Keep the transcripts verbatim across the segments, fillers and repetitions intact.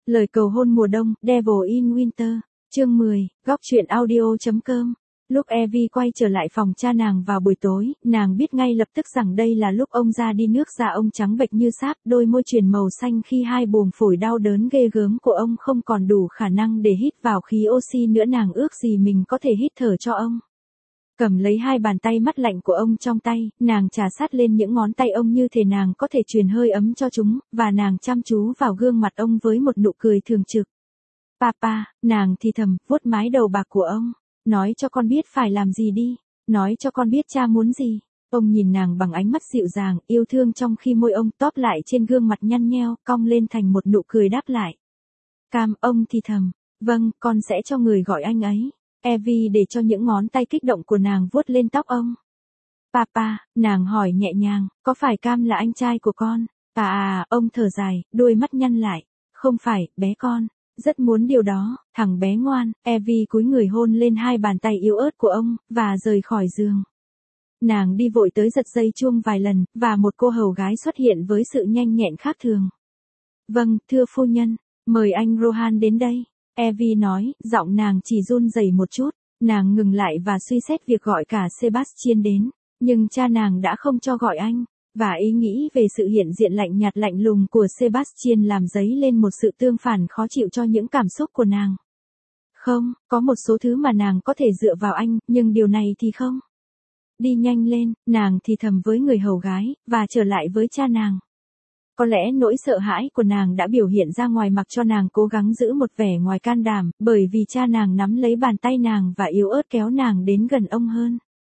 Lời cầu hôn mùa đông, Devil in Winter, chương mười, góc truyện audio.com. Lúc Evie quay trở lại phòng cha nàng vào buổi tối, nàng biết ngay lập tức rằng đây là lúc ông ra đi nước da ông trắng bệch như sáp, đôi môi chuyển màu xanh khi hai buồng phổi đau đớn ghê gớm của ông không còn đủ khả năng để hít vào khí oxy nữa, nàng ước gì mình có thể hít thở cho ông. Cầm lấy hai bàn tay mát lạnh của ông trong tay, nàng trà sát lên những ngón tay ông như thể nàng có thể truyền hơi ấm cho chúng, và nàng chăm chú vào gương mặt ông với một nụ cười thường trực. Papa, nàng thì thầm, vuốt mái đầu bạc của ông. Nói cho con biết phải làm gì đi. Nói cho con biết cha muốn gì. Ông nhìn nàng bằng ánh mắt dịu dàng, yêu thương trong khi môi ông tóp lại trên gương mặt nhăn nheo, cong lên thành một nụ cười đáp lại. Cam, ông thì thầm. Vâng, con sẽ cho người gọi anh ấy. Evie để cho những ngón tay kích động của nàng vuốt lên tóc ông. Papa, nàng hỏi nhẹ nhàng, có phải Cam là anh trai của con? À à, ông thở dài, đôi mắt nhăn lại. Không phải, bé con. Rất muốn điều đó, thằng bé ngoan. Evie cúi người hôn lên hai bàn tay yếu ớt của ông, và rời khỏi giường. Nàng đi vội tới giật dây chuông vài lần, và một cô hầu gái xuất hiện với sự nhanh nhẹn khác thường. Vâng, thưa phu nhân, mời anh Rohan đến đây. Evie nói, giọng nàng chỉ run rẩy một chút. Nàng ngừng lại và suy xét việc gọi cả Sebastian đến. Nhưng cha nàng đã không cho gọi anh. Và ý nghĩ về sự hiện diện lạnh nhạt lạnh lùng của Sebastian làm dấy lên một sự tương phản khó chịu cho những cảm xúc của nàng. Không, có một số thứ mà nàng có thể dựa vào anh, nhưng điều này thì không. Đi nhanh lên, nàng thì thầm với người hầu gái, và trở lại với cha nàng. Có lẽ nỗi sợ hãi của nàng đã biểu hiện ra ngoài mặc cho nàng cố gắng giữ một vẻ ngoài can đảm, bởi vì cha nàng nắm lấy bàn tay nàng và yếu ớt kéo nàng đến gần ông hơn.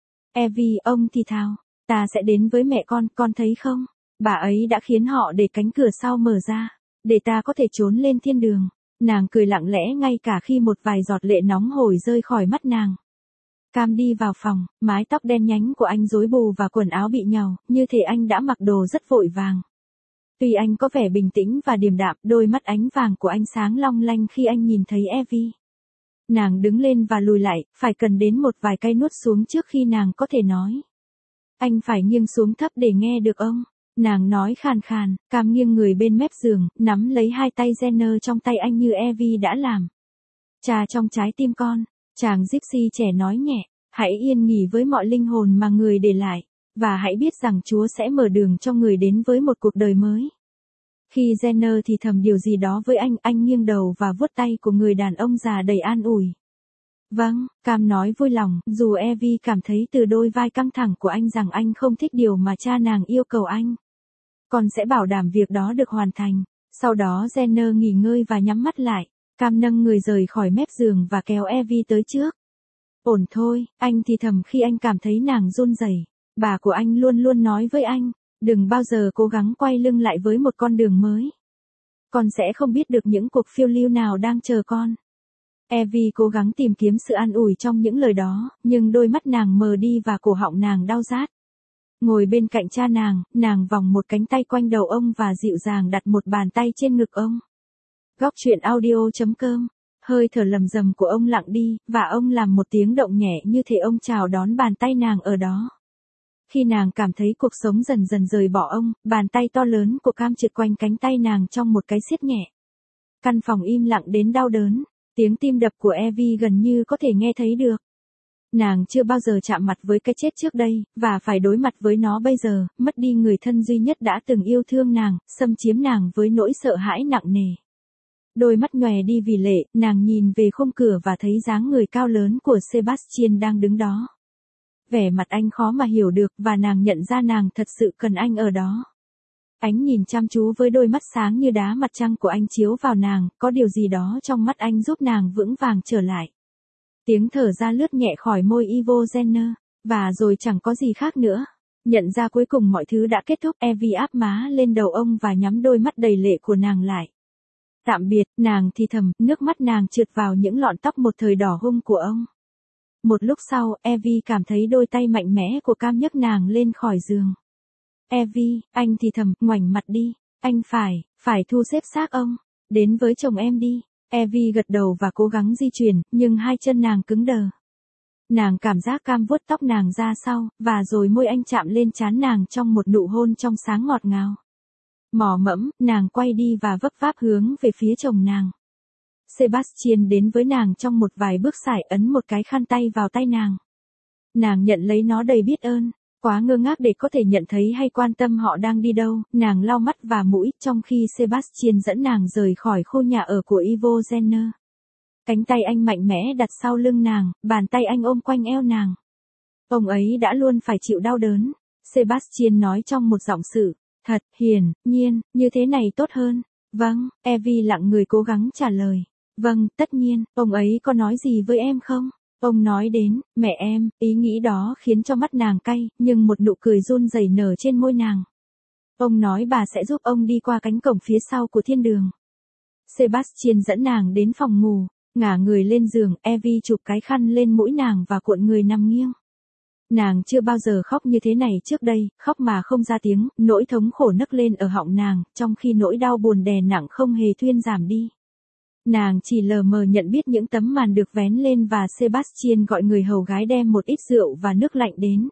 Evie, ông thì thào. Ta sẽ đến với mẹ con, con thấy không? Bà ấy đã khiến họ để cánh cửa sau mở ra, để ta có thể trốn lên thiên đường. Nàng cười lặng lẽ ngay cả khi một vài giọt lệ nóng hổi rơi khỏi mắt nàng. Cam đi vào phòng, mái tóc đen nhánh của anh rối bù và quần áo bị nhàu, như thể anh đã mặc đồ rất vội vàng. Tuy anh có vẻ bình tĩnh và điềm đạm, đôi mắt ánh vàng của anh sáng long lanh khi anh nhìn thấy Evie. Nàng đứng lên và lùi lại, phải cần đến một vài cây nuốt xuống trước khi nàng có thể nói. Anh phải nghiêng xuống thấp để nghe được ông. Nàng nói khàn khàn, Cam nghiêng người bên mép giường, nắm lấy hai tay Jenner trong tay anh như Evie đã làm. Cha trong trái tim con, chàng gypsy trẻ nói nhẹ, hãy yên nghỉ với mọi linh hồn mà người để lại, và hãy biết rằng Chúa sẽ mở đường cho người đến với một cuộc đời mới. Khi Jenner thì thầm điều gì đó với anh, anh nghiêng đầu và vuốt tay của người đàn ông già đầy an ủi. Vâng, Cam nói vui lòng, dù Evie cảm thấy từ đôi vai căng thẳng của anh rằng anh không thích điều mà cha nàng yêu cầu anh. Con sẽ bảo đảm việc đó được hoàn thành. Sau đó Jenner nghỉ ngơi và nhắm mắt lại. Cam nâng người rời khỏi mép giường và kéo Evie tới trước. Ổn thôi, anh thì thầm khi anh cảm thấy nàng run rẩy. Bà của anh luôn luôn nói với anh, đừng bao giờ cố gắng quay lưng lại với một con đường mới. Con sẽ không biết được những cuộc phiêu lưu nào đang chờ con. Evie cố gắng tìm kiếm sự an ủi trong những lời đó, nhưng đôi mắt nàng mờ đi và cổ họng nàng đau rát. Ngồi bên cạnh cha nàng, nàng vòng một cánh tay quanh đầu ông và dịu dàng đặt một bàn tay trên ngực ông. Góc truyện audio.com. Hơi thở lầm rầm của ông lặng đi, và ông làm một tiếng động nhẹ như thể ông chào đón bàn tay nàng ở đó. Khi nàng cảm thấy cuộc sống dần dần rời bỏ ông, bàn tay to lớn của Cam trượt quanh cánh tay nàng trong một cái siết nhẹ. Căn phòng im lặng đến đau đớn. Tiếng tim đập của Evie gần như có thể nghe thấy được. Nàng chưa bao giờ chạm mặt với cái chết trước đây, và phải đối mặt với nó bây giờ, mất đi người thân duy nhất đã từng yêu thương nàng, xâm chiếm nàng với nỗi sợ hãi nặng nề. Đôi mắt nhòe đi vì lệ, nàng nhìn về khung cửa và thấy dáng người cao lớn của Sebastian đang đứng đó. Vẻ mặt anh khó mà hiểu được, và nàng nhận ra nàng thật sự cần anh ở đó. Ánh nhìn chăm chú với đôi mắt sáng như đá mặt trăng của anh chiếu vào nàng, có điều gì đó trong mắt anh giúp nàng vững vàng trở lại. Tiếng thở ra lướt nhẹ khỏi môi Ivo Jenner, và rồi chẳng có gì khác nữa. Nhận ra cuối cùng mọi thứ đã kết thúc, Evie áp má lên đầu ông và nhắm đôi mắt đầy lệ của nàng lại. Tạm biệt, nàng thì thầm, nước mắt nàng trượt vào những lọn tóc một thời đỏ hung của ông. Một lúc sau, Evie cảm thấy đôi tay mạnh mẽ của Cam nhấc nàng lên khỏi giường. Evie, anh thì thầm, ngoảnh mặt đi. Anh phải, phải thu xếp xác ông. Đến với chồng em đi. Evie gật đầu và cố gắng di chuyển, nhưng hai chân nàng cứng đờ. Nàng cảm giác Cam vuốt tóc nàng ra sau, và rồi môi anh chạm lên trán nàng trong một nụ hôn trong sáng ngọt ngào. Mò mẫm, nàng quay đi và vấp váp hướng về phía chồng nàng. Sebastian đến với nàng trong một vài bước sải ấn một cái khăn tay vào tay nàng. Nàng nhận lấy nó đầy biết ơn, quá ngơ ngác để có thể nhận thấy hay quan tâm họ đang đi đâu, nàng lau mắt và mũi trong khi Sebastian dẫn nàng rời khỏi khu nhà ở của Ivo Jenner. Cánh tay anh mạnh mẽ đặt sau lưng nàng, bàn tay anh ôm quanh eo nàng. Ông ấy đã luôn phải chịu đau đớn, Sebastian nói trong một giọng sự, thật, hiển nhiên, như thế này tốt hơn. Vâng, Evie lặng người cố gắng trả lời. Vâng, tất nhiên, ông ấy có nói gì với em không? Ông nói đến, mẹ em, ý nghĩ đó khiến cho mắt nàng cay, nhưng một nụ cười run rẩy nở trên môi nàng. Ông nói bà sẽ giúp ông đi qua cánh cổng phía sau của thiên đường. Sebastian dẫn nàng đến phòng ngủ, ngả người lên giường, Evie chụp cái khăn lên mũi nàng và cuộn người nằm nghiêng. Nàng chưa bao giờ khóc như thế này trước đây, khóc mà không ra tiếng, nỗi thống khổ nấc lên ở họng nàng, trong khi nỗi đau buồn đè nặng không hề thuyên giảm đi. Nàng chỉ lờ mờ nhận biết những tấm màn được vén lên và Sebastian gọi người hầu gái đem một ít rượu và nước lạnh đến.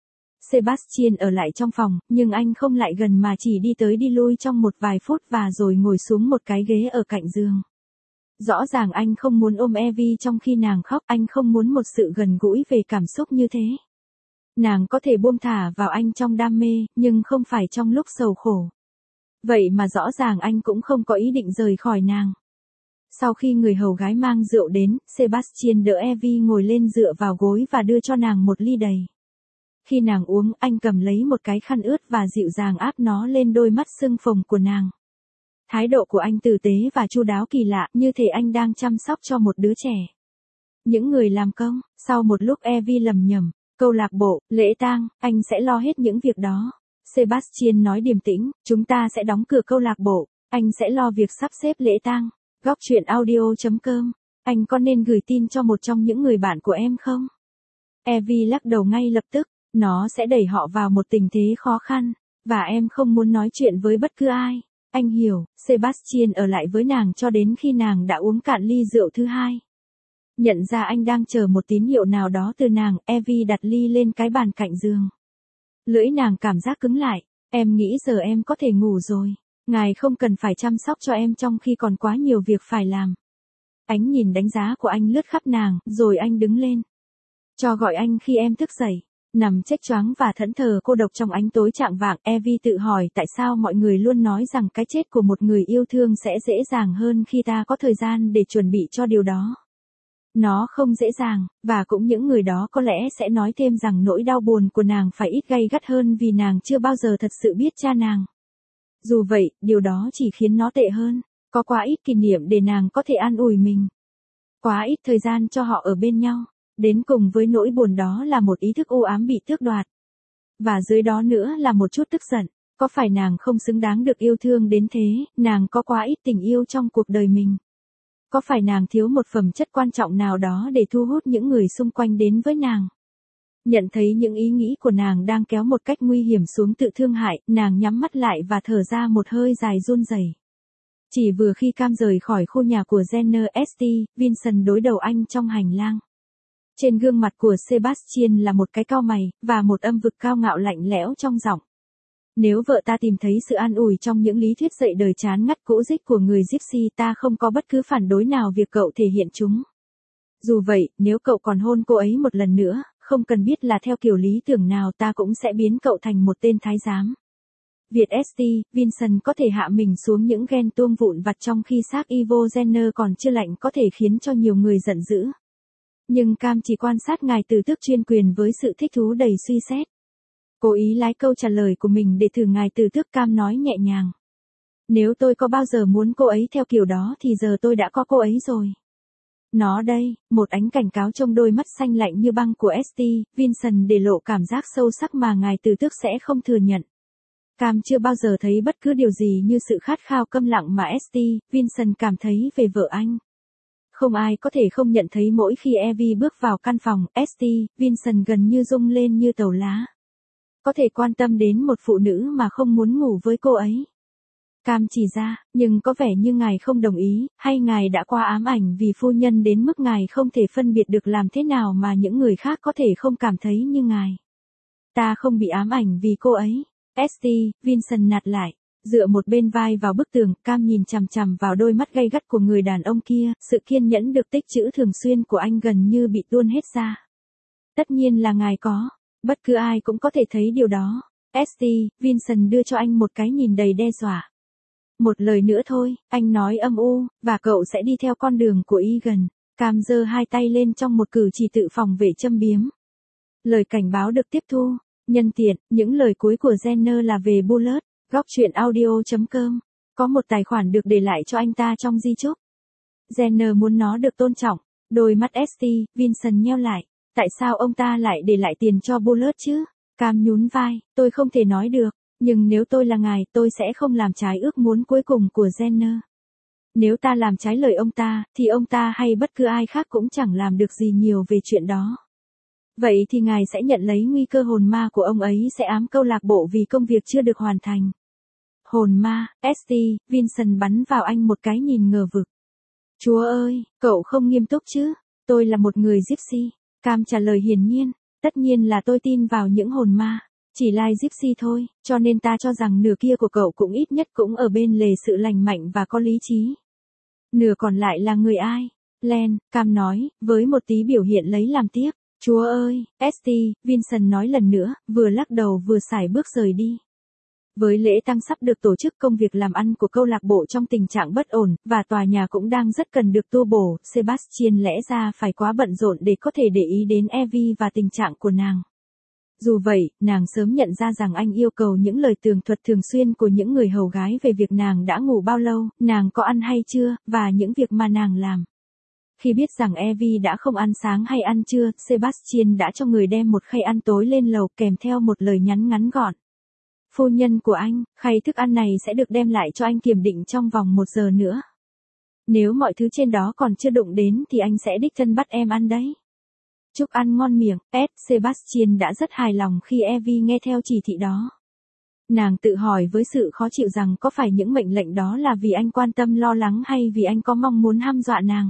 Sebastian ở lại trong phòng, nhưng anh không lại gần mà chỉ đi tới đi lui trong một vài phút và rồi ngồi xuống một cái ghế ở cạnh giường. Rõ ràng anh không muốn ôm Evie trong khi nàng khóc, anh không muốn một sự gần gũi về cảm xúc như thế. Nàng có thể buông thả vào anh trong đam mê, nhưng không phải trong lúc sầu khổ. Vậy mà rõ ràng anh cũng không có ý định rời khỏi nàng. Sau khi người hầu gái mang rượu đến, Sebastian đỡ Evie ngồi lên dựa vào gối và đưa cho nàng một ly đầy. Khi nàng uống, anh cầm lấy một cái khăn ướt và dịu dàng áp nó lên đôi mắt sưng phồng của nàng. Thái độ của anh tử tế và chu đáo kỳ lạ, như thể anh đang chăm sóc cho một đứa trẻ. Những người làm công, sau một lúc Evie lầm nhầm, câu lạc bộ, lễ tang, anh sẽ lo hết những việc đó. Sebastian nói điềm tĩnh, chúng ta sẽ đóng cửa câu lạc bộ, anh sẽ lo việc sắp xếp lễ tang. Góc truyện audio chấm com, anh có nên gửi tin cho một trong những người bạn của em không? Evie lắc đầu ngay lập tức, nó sẽ đẩy họ vào một tình thế khó khăn, và em không muốn nói chuyện với bất cứ ai. Anh hiểu, Sebastian ở lại với nàng cho đến khi nàng đã uống cạn ly rượu thứ hai. Nhận ra anh đang chờ một tín hiệu nào đó từ nàng, Evie đặt ly lên cái bàn cạnh giường. Lưỡi nàng cảm giác cứng lại, em nghĩ giờ em có thể ngủ rồi. Ngài không cần phải chăm sóc cho em trong khi còn quá nhiều việc phải làm. Ánh nhìn đánh giá của anh lướt khắp nàng, rồi anh đứng lên. Cho gọi anh khi em thức dậy. Nằm chếch choáng và thẫn thờ cô độc trong ánh tối chạng vạng, Evie tự hỏi tại sao mọi người luôn nói rằng cái chết của một người yêu thương sẽ dễ dàng hơn khi ta có thời gian để chuẩn bị cho điều đó. Nó không dễ dàng, và cũng những người đó có lẽ sẽ nói thêm rằng nỗi đau buồn của nàng phải ít gay gắt hơn vì nàng chưa bao giờ thật sự biết cha nàng. Dù vậy, điều đó chỉ khiến nó tệ hơn, có quá ít kỷ niệm để nàng có thể an ủi mình. Quá ít thời gian cho họ ở bên nhau, đến cùng với nỗi buồn đó là một ý thức u ám bị tước đoạt. Và dưới đó nữa là một chút tức giận, có phải nàng không xứng đáng được yêu thương đến thế, nàng có quá ít tình yêu trong cuộc đời mình. Có phải nàng thiếu một phẩm chất quan trọng nào đó để thu hút những người xung quanh đến với nàng? Nhận thấy những ý nghĩ của nàng đang kéo một cách nguy hiểm xuống tự thương hại, nàng nhắm mắt lại và thở ra một hơi dài run rẩy. Chỉ vừa khi Cam rời khỏi khu nhà của Jenner ét tê, Vincent đối đầu anh trong hành lang. Trên gương mặt của Sebastian là một cái cau mày, và một âm vực cao ngạo lạnh lẽo trong giọng. Nếu vợ ta tìm thấy sự an ủi trong những lý thuyết dạy đời chán ngắt cũ dích của người Gypsy, ta không có bất cứ phản đối nào việc cậu thể hiện chúng. Dù vậy, nếu cậu còn hôn cô ấy một lần nữa, không cần biết là theo kiểu lý tưởng nào, ta cũng sẽ biến cậu thành một tên thái giám. Việt ét tê, Vincent có thể hạ mình xuống những ghen tuông vụn vặt trong khi xác Ivo Jenner còn chưa lạnh có thể khiến cho nhiều người giận dữ. Nhưng Cam chỉ quan sát ngài từ tước chuyên quyền với sự thích thú đầy suy xét. Cố ý lái câu trả lời của mình để thử ngài từ tước. Cam nói nhẹ nhàng. Nếu tôi có bao giờ muốn cô ấy theo kiểu đó thì giờ tôi đã có cô ấy rồi. Nó đây, một ánh cảnh cáo trong đôi mắt xanh lạnh như băng của ét tê, Vincent để lộ cảm giác sâu sắc mà ngài từ tước sẽ không thừa nhận. Cam chưa bao giờ thấy bất cứ điều gì như sự khát khao câm lặng mà ét tê, Vincent cảm thấy về vợ anh. Không ai có thể không nhận thấy mỗi khi Evie bước vào căn phòng, ét tê, Vincent gần như rung lên như tàu lá. Có thể quan tâm đến một phụ nữ mà không muốn ngủ với cô ấy. Cam chỉ ra, nhưng có vẻ như ngài không đồng ý, hay ngài đã qua ám ảnh vì phu nhân đến mức ngài không thể phân biệt được làm thế nào mà những người khác có thể không cảm thấy như ngài. Ta không bị ám ảnh vì cô ấy. ét tê, Vincent nạt lại. Dựa một bên vai vào bức tường, Cam nhìn chằm chằm vào đôi mắt gay gắt của người đàn ông kia, sự kiên nhẫn được tích trữ thường xuyên của anh gần như bị tuôn hết ra. Tất nhiên là ngài có, bất cứ ai cũng có thể thấy điều đó. ét tê, Vincent đưa cho anh một cái nhìn đầy đe dọa. Một lời nữa thôi, anh nói âm u, và cậu sẽ đi theo con đường của Egan. Cam giơ hai tay lên trong một cử chỉ tự phòng vệ châm biếm. Lời cảnh báo được tiếp thu. Nhân tiện, những lời cuối của Jenner là về Bullard. Góc chuyện audio chấm com. Có một tài khoản được để lại cho anh ta trong di chúc. Jenner muốn nó được tôn trọng. Đôi mắt ét tê, Vincent nheo lại. Tại sao ông ta lại để lại tiền cho Bullard chứ? Cam nhún vai, tôi không thể nói được. Nhưng nếu tôi là ngài, tôi sẽ không làm trái ước muốn cuối cùng của Jenner. Nếu ta làm trái lời ông ta, thì ông ta hay bất cứ ai khác cũng chẳng làm được gì nhiều về chuyện đó. Vậy thì ngài sẽ nhận lấy nguy cơ hồn ma của ông ấy sẽ ám câu lạc bộ vì công việc chưa được hoàn thành. Hồn ma, ét tê, Vincent bắn vào anh một cái nhìn ngờ vực. Chúa ơi, cậu không nghiêm túc chứ? Tôi là một người gypsy. Cam trả lời hiển nhiên. Tất nhiên là tôi tin vào những hồn ma. Chỉ lai gypsy thôi, cho nên ta cho rằng nửa kia của cậu cũng ít nhất cũng ở bên lề sự lành mạnh và có lý trí. Nửa còn lại là người ai? Len, Cam nói, với một tí biểu hiện lấy làm tiếc. Chúa ơi, ét tê, Vincent nói lần nữa, vừa lắc đầu vừa sải bước rời đi. Với lễ tang sắp được tổ chức, công việc làm ăn của câu lạc bộ trong tình trạng bất ổn, và tòa nhà cũng đang rất cần được tu bổ, Sebastian lẽ ra phải quá bận rộn để có thể để ý đến Evie và tình trạng của nàng. Dù vậy, nàng sớm nhận ra rằng anh yêu cầu những lời tường thuật thường xuyên của những người hầu gái về việc nàng đã ngủ bao lâu, nàng có ăn hay chưa, và những việc mà nàng làm. Khi biết rằng Evie đã không ăn sáng hay ăn trưa, Sebastian đã cho người đem một khay ăn tối lên lầu kèm theo một lời nhắn ngắn gọn. Phu nhân của anh, khay thức ăn này sẽ được đem lại cho anh kiểm định trong vòng một giờ nữa. Nếu mọi thứ trên đó còn chưa đụng đến thì anh sẽ đích thân bắt em ăn đấy. Chúc ăn ngon miệng, Ed, Sebastian đã rất hài lòng khi Evie nghe theo chỉ thị đó. Nàng tự hỏi với sự khó chịu rằng có phải những mệnh lệnh đó là vì anh quan tâm lo lắng hay vì anh có mong muốn hăm dọa nàng.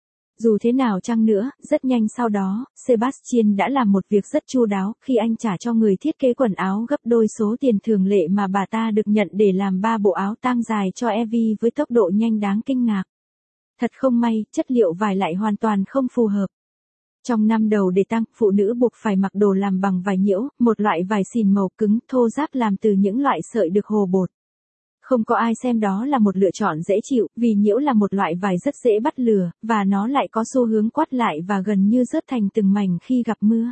Dù thế nào chăng nữa, rất nhanh sau đó, Sebastian đã làm một việc rất chu đáo khi anh trả cho người thiết kế quần áo gấp đôi số tiền thường lệ mà bà ta được nhận để làm ba bộ áo tang dài cho Evie với tốc độ nhanh đáng kinh ngạc. Thật không may, chất liệu vải lại hoàn toàn không phù hợp. Trong năm đầu để tang, phụ nữ buộc phải mặc đồ làm bằng vải nhiễu, một loại vải xìn màu cứng, thô ráp làm từ những loại sợi được hồ bột. Không có ai xem đó là một lựa chọn dễ chịu, vì nhiễu là một loại vải rất dễ bắt lửa, và nó lại có xu hướng quắt lại và gần như rớt thành từng mảnh khi gặp mưa.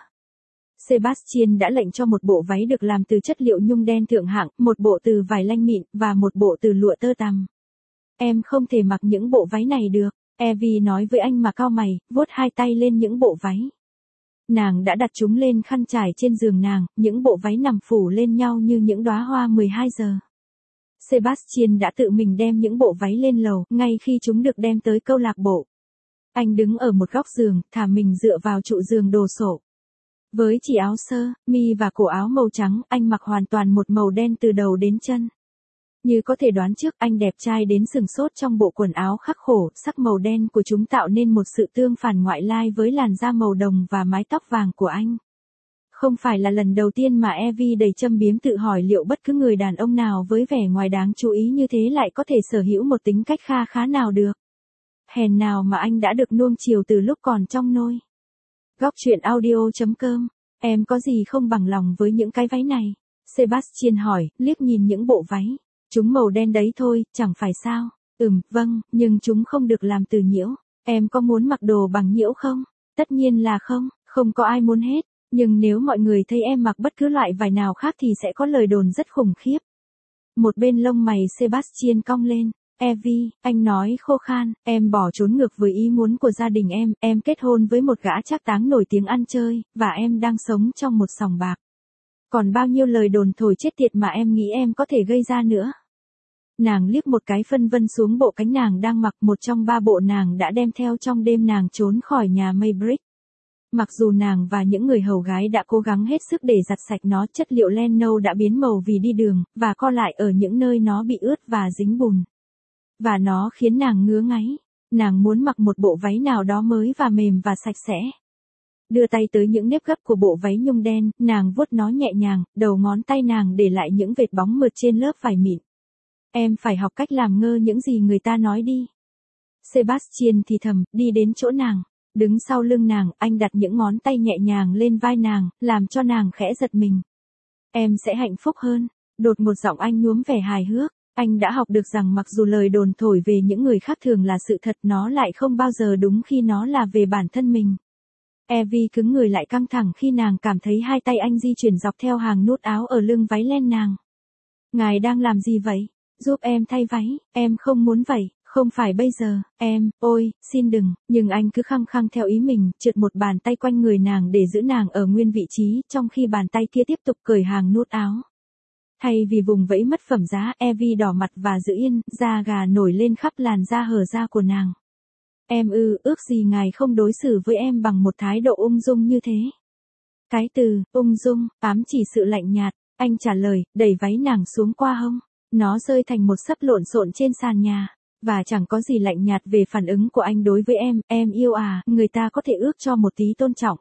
Sebastian đã lệnh cho một bộ váy được làm từ chất liệu nhung đen thượng hạng, một bộ từ vải lanh mịn, và một bộ từ lụa tơ tằm. Em không thể mặc những bộ váy này được, Evie nói với anh mà cau mày, vuốt hai tay lên những bộ váy. Nàng đã đặt chúng lên khăn trải trên giường nàng, những bộ váy nằm phủ lên nhau như những đóa hoa mười hai giờ. Sebastian đã tự mình đem những bộ váy lên lầu, ngay khi chúng được đem tới câu lạc bộ. Anh đứng ở một góc giường, thả mình dựa vào trụ giường đồ sộ. Với chỉ áo sơ, mi và cổ áo màu trắng, anh mặc hoàn toàn một màu đen từ đầu đến chân. Như có thể đoán trước, anh đẹp trai đến sừng sốt trong bộ quần áo khắc khổ, sắc màu đen của chúng tạo nên một sự tương phản ngoại lai với làn da màu đồng và mái tóc vàng của anh. Không phải là lần đầu tiên mà Evie đầy châm biếm tự hỏi liệu bất cứ người đàn ông nào với vẻ ngoài đáng chú ý như thế lại có thể sở hữu một tính cách kha khá nào được. Hèn nào mà anh đã được nuông chiều từ lúc còn trong nôi. Góc chuyện audio chấm com. Em có gì không bằng lòng với những cái váy này? Sebastian hỏi, liếc nhìn những bộ váy. Chúng màu đen đấy thôi, chẳng phải sao? Ừm, vâng, nhưng chúng không được làm từ nhiễu. Em có muốn mặc đồ bằng nhiễu không? Tất nhiên là không, không có ai muốn hết. Nhưng nếu mọi người thấy em mặc bất cứ loại vải nào khác thì sẽ có lời đồn rất khủng khiếp. Một bên lông mày Sebastian cong lên. Evie, anh nói khô khan, em bỏ trốn ngược với ý muốn của gia đình em, em kết hôn với một gã trác táng nổi tiếng ăn chơi, và em đang sống trong một sòng bạc. Còn bao nhiêu lời đồn thổi chết tiệt mà em nghĩ em có thể gây ra nữa. Nàng liếc một cái phân vân xuống bộ cánh nàng đang mặc, một trong ba bộ nàng đã đem theo trong đêm nàng trốn khỏi nhà Maybrick. Mặc dù nàng và những người hầu gái đã cố gắng hết sức để giặt sạch nó, chất liệu len nâu đã biến màu vì đi đường, và co lại ở những nơi nó bị ướt và dính bùn. Và nó khiến nàng ngứa ngáy. Nàng muốn mặc một bộ váy nào đó mới và mềm và sạch sẽ. Đưa tay tới những nếp gấp của bộ váy nhung đen, nàng vuốt nó nhẹ nhàng, đầu ngón tay nàng để lại những vệt bóng mượt trên lớp vải mịn. Em phải học cách làm ngơ những gì người ta nói đi. Sebastian thì thầm, đi đến chỗ nàng. Đứng sau lưng nàng, anh đặt những ngón tay nhẹ nhàng lên vai nàng, làm cho nàng khẽ giật mình. Em sẽ hạnh phúc hơn. Đột một giọng anh nhuốm vẻ hài hước. Anh đã học được rằng mặc dù lời đồn thổi về những người khác thường là sự thật, nó lại không bao giờ đúng khi nó là về bản thân mình. Evie cứng người lại căng thẳng khi nàng cảm thấy hai tay anh di chuyển dọc theo hàng nút áo ở lưng váy len nàng. Ngài đang làm gì vậy? Giúp em thay váy, em không muốn vậy, không phải bây giờ, em, ôi, xin đừng, nhưng anh cứ khăng khăng theo ý mình, trượt một bàn tay quanh người nàng để giữ nàng ở nguyên vị trí, trong khi bàn tay kia tiếp tục cởi hàng nút áo. Thay vì vùng vẫy mất phẩm giá, Evie đỏ mặt và giữ yên, da gà nổi lên khắp làn da hở ra của nàng. Em ư, ước gì ngài không đối xử với em bằng một thái độ ung dung như thế. Cái từ, ung dung, ám chỉ sự lạnh nhạt, anh trả lời, đẩy váy nàng xuống qua hông. Nó rơi thành một sấp lộn xộn trên sàn nhà. Và chẳng có gì lạnh nhạt về phản ứng của anh đối với em, em yêu à, người ta có thể ước cho một tí tôn trọng.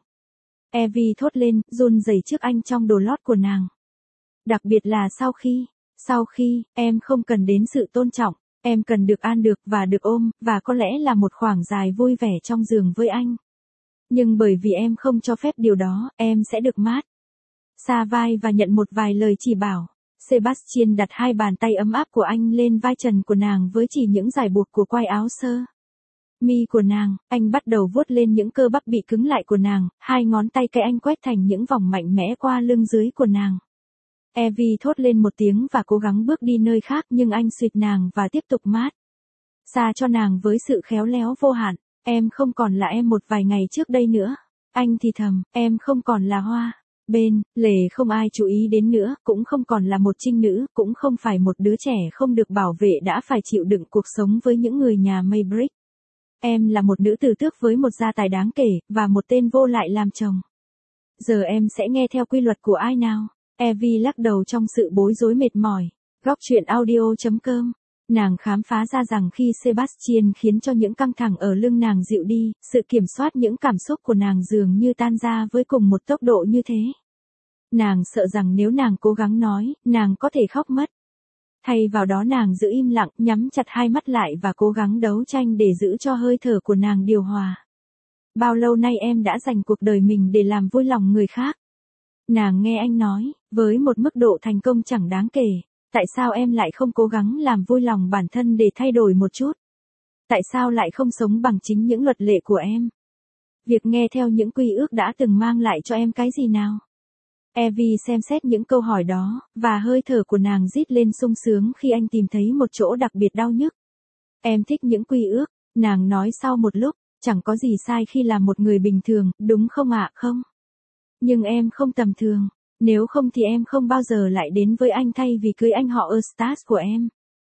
Evie thốt lên, run rẩy trước anh trong đồ lót của nàng. Đặc biệt là sau khi, sau khi, em không cần đến sự tôn trọng, em cần được an được và được ôm, và có lẽ là một khoảng dài vui vẻ trong giường với anh. Nhưng bởi vì em không cho phép điều đó, em sẽ được mát xa vai và nhận một vài lời chỉ bảo. Sebastian đặt hai bàn tay ấm áp của anh lên vai trần của nàng với chỉ những dải buộc của quai áo sơ mi của nàng, anh bắt đầu vuốt lên những cơ bắp bị cứng lại của nàng, hai ngón tay cái anh quét thành những vòng mạnh mẽ qua lưng dưới của nàng. Evie thốt lên một tiếng và cố gắng bước đi nơi khác, nhưng anh suýt nàng và tiếp tục mát xa cho nàng với sự khéo léo vô hạn. Em không còn là em một vài ngày trước đây nữa. Anh thì thầm, em không còn là hoa bên lề không ai chú ý đến nữa, cũng không còn là một trinh nữ, cũng không phải một đứa trẻ không được bảo vệ đã phải chịu đựng cuộc sống với những người nhà Maybrick. Em là một nữ tử tước với một gia tài đáng kể, và một tên vô lại làm chồng. Giờ em sẽ nghe theo quy luật của ai nào? Evie lắc đầu trong sự bối rối mệt mỏi. Góc truyện audio chấm com. Nàng khám phá ra rằng khi Sebastian khiến cho những căng thẳng ở lưng nàng dịu đi, sự kiểm soát những cảm xúc của nàng dường như tan ra với cùng một tốc độ như thế. Nàng sợ rằng nếu nàng cố gắng nói, nàng có thể khóc mất. Thay vào đó nàng giữ im lặng, nhắm chặt hai mắt lại và cố gắng đấu tranh để giữ cho hơi thở của nàng điều hòa. Bao lâu nay em đã dành cuộc đời mình để làm vui lòng người khác? Nàng nghe anh nói, với một mức độ thành công chẳng đáng kể. Tại sao em lại không cố gắng làm vui lòng bản thân để thay đổi một chút? Tại sao lại không sống bằng chính những luật lệ của em? Việc nghe theo những quy ước đã từng mang lại cho em cái gì nào? Evie xem xét những câu hỏi đó, và hơi thở của nàng rít lên sung sướng khi anh tìm thấy một chỗ đặc biệt đau nhức. Em thích những quy ước, nàng nói sau một lúc, chẳng có gì sai khi làm một người bình thường, đúng không ạ? Không. Nhưng em không tầm thường. Nếu không thì em không bao giờ lại đến với anh thay vì cưới anh họ Eustace của em.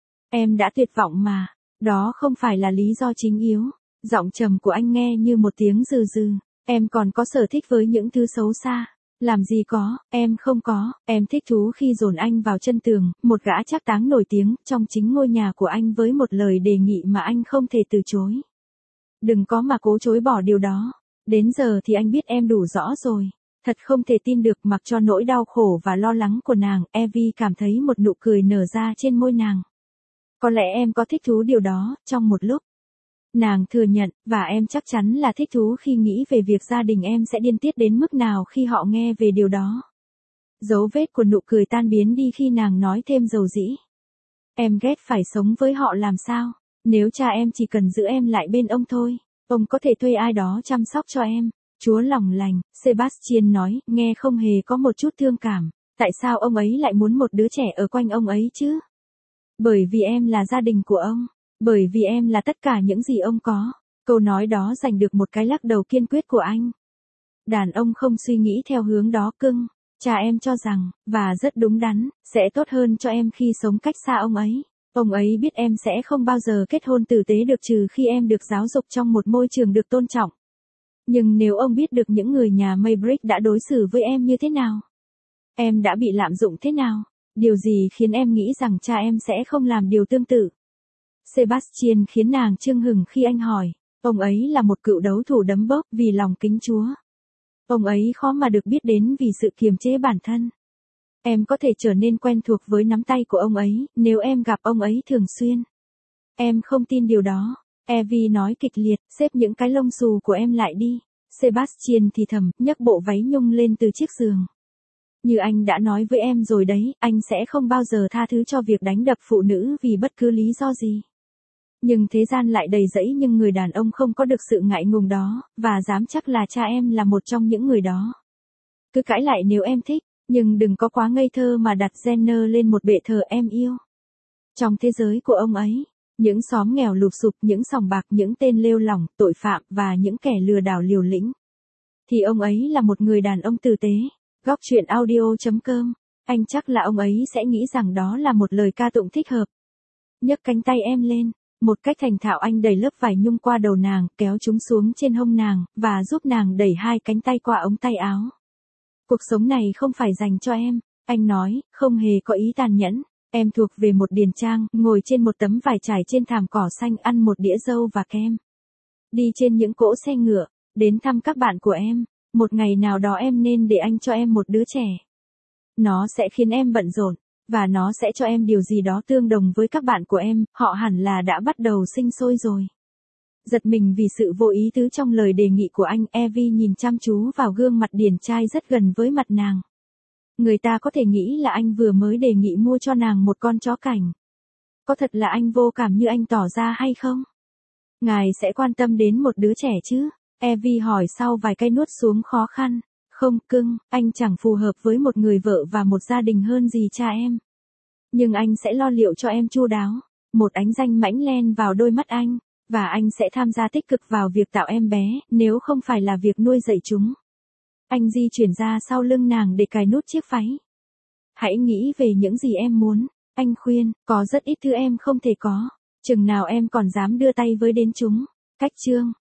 Em đã tuyệt vọng mà. Đó không phải là lý do chính yếu. Giọng trầm của anh nghe như một tiếng rừ rừ. Em còn có sở thích với những thứ xấu xa. Làm gì có, em không có. Em thích thú khi dồn anh vào chân tường, một gã trác táng nổi tiếng, trong chính ngôi nhà của anh với một lời đề nghị mà anh không thể từ chối. Đừng có mà cố chối bỏ điều đó. Đến giờ thì anh biết em đủ rõ rồi. Thật không thể tin được, mặc cho nỗi đau khổ và lo lắng của nàng, Evie cảm thấy một nụ cười nở ra trên môi nàng. Có lẽ em có thích thú điều đó, trong một lúc. Nàng thừa nhận, và em chắc chắn là thích thú khi nghĩ về việc gia đình em sẽ điên tiết đến mức nào khi họ nghe về điều đó. Dấu vết của nụ cười tan biến đi khi nàng nói thêm dầu dĩ. Em ghét phải sống với họ làm sao? Nếu cha em chỉ cần giữ em lại bên ông thôi, ông có thể thuê ai đó chăm sóc cho em. Chúa lòng lành, Sebastian nói, nghe không hề có một chút thương cảm. Tại sao ông ấy lại muốn một đứa trẻ ở quanh ông ấy chứ? Bởi vì em là gia đình của ông. Bởi vì em là tất cả những gì ông có. Câu nói đó giành được một cái lắc đầu kiên quyết của anh. Đàn ông không suy nghĩ theo hướng đó cưng. Cha em cho rằng, và rất đúng đắn, sẽ tốt hơn cho em khi sống cách xa ông ấy. Ông ấy biết em sẽ không bao giờ kết hôn tử tế được trừ khi em được giáo dục trong một môi trường được tôn trọng. Nhưng nếu ông biết được những người nhà Maybrick đã đối xử với em như thế nào, em đã bị lạm dụng thế nào, điều gì khiến em nghĩ rằng cha em sẽ không làm điều tương tự? Sebastian khiến nàng chưng hừng khi anh hỏi, ông ấy là một cựu đấu thủ đấm bốc vì lòng kính Chúa. Ông ấy khó mà được biết đến vì sự kiềm chế bản thân. Em có thể trở nên quen thuộc với nắm tay của ông ấy, nếu em gặp ông ấy thường xuyên. Em không tin điều đó. Evie nói kịch liệt, xếp những cái lông xù của em lại đi. Sebastian thì thầm, nhấc bộ váy nhung lên từ chiếc giường. Như anh đã nói với em rồi đấy, anh sẽ không bao giờ tha thứ cho việc đánh đập phụ nữ vì bất cứ lý do gì. Nhưng thế gian lại đầy rẫy nhưng người đàn ông không có được sự ngại ngùng đó, và dám chắc là cha em là một trong những người đó. Cứ cãi lại nếu em thích, nhưng đừng có quá ngây thơ mà đặt Jenner lên một bệ thờ em yêu. Trong thế giới của ông ấy, những xóm nghèo lụp xụp, những sòng bạc, những tên lêu lỏng, tội phạm và những kẻ lừa đảo liều lĩnh, thì ông ấy là một người đàn ông tử tế. Góc truyện audio chấm com. Anh chắc là ông ấy sẽ nghĩ rằng đó là một lời ca tụng thích hợp. Nhấc cánh tay em lên. Một cách thành thạo anh đẩy lớp vải nhung qua đầu nàng, kéo chúng xuống trên hông nàng, và giúp nàng đẩy hai cánh tay qua ống tay áo. Cuộc sống này không phải dành cho em, anh nói, không hề có ý tàn nhẫn. Em thuộc về một điền trang, ngồi trên một tấm vải trải trên thảm cỏ xanh ăn một đĩa dâu và kem. Đi trên những cỗ xe ngựa, đến thăm các bạn của em. Một ngày nào đó em nên để anh cho em một đứa trẻ. Nó sẽ khiến em bận rộn, và nó sẽ cho em điều gì đó tương đồng với các bạn của em, họ hẳn là đã bắt đầu sinh sôi rồi. Giật mình vì sự vô ý tứ trong lời đề nghị của anh, Evie nhìn chăm chú vào gương mặt điển trai rất gần với mặt nàng. Người ta có thể nghĩ là anh vừa mới đề nghị mua cho nàng một con chó cảnh. Có thật là anh vô cảm như anh tỏ ra hay không? Ngài sẽ quan tâm đến một đứa trẻ chứ? Evie hỏi sau vài cái nuốt xuống khó khăn. Không, cưng, anh chẳng phù hợp với một người vợ và một gia đình hơn gì cha em. Nhưng anh sẽ lo liệu cho em chu đáo. Một ánh danh mãnh len vào đôi mắt anh, và anh sẽ tham gia tích cực vào việc tạo em bé, nếu không phải là việc nuôi dạy chúng. Anh di chuyển ra sau lưng nàng để cài nút chiếc váy. Hãy nghĩ về những gì em muốn, anh khuyên, có rất ít thứ em không thể có. Chừng nào em còn dám đưa tay với đến chúng. Cách chương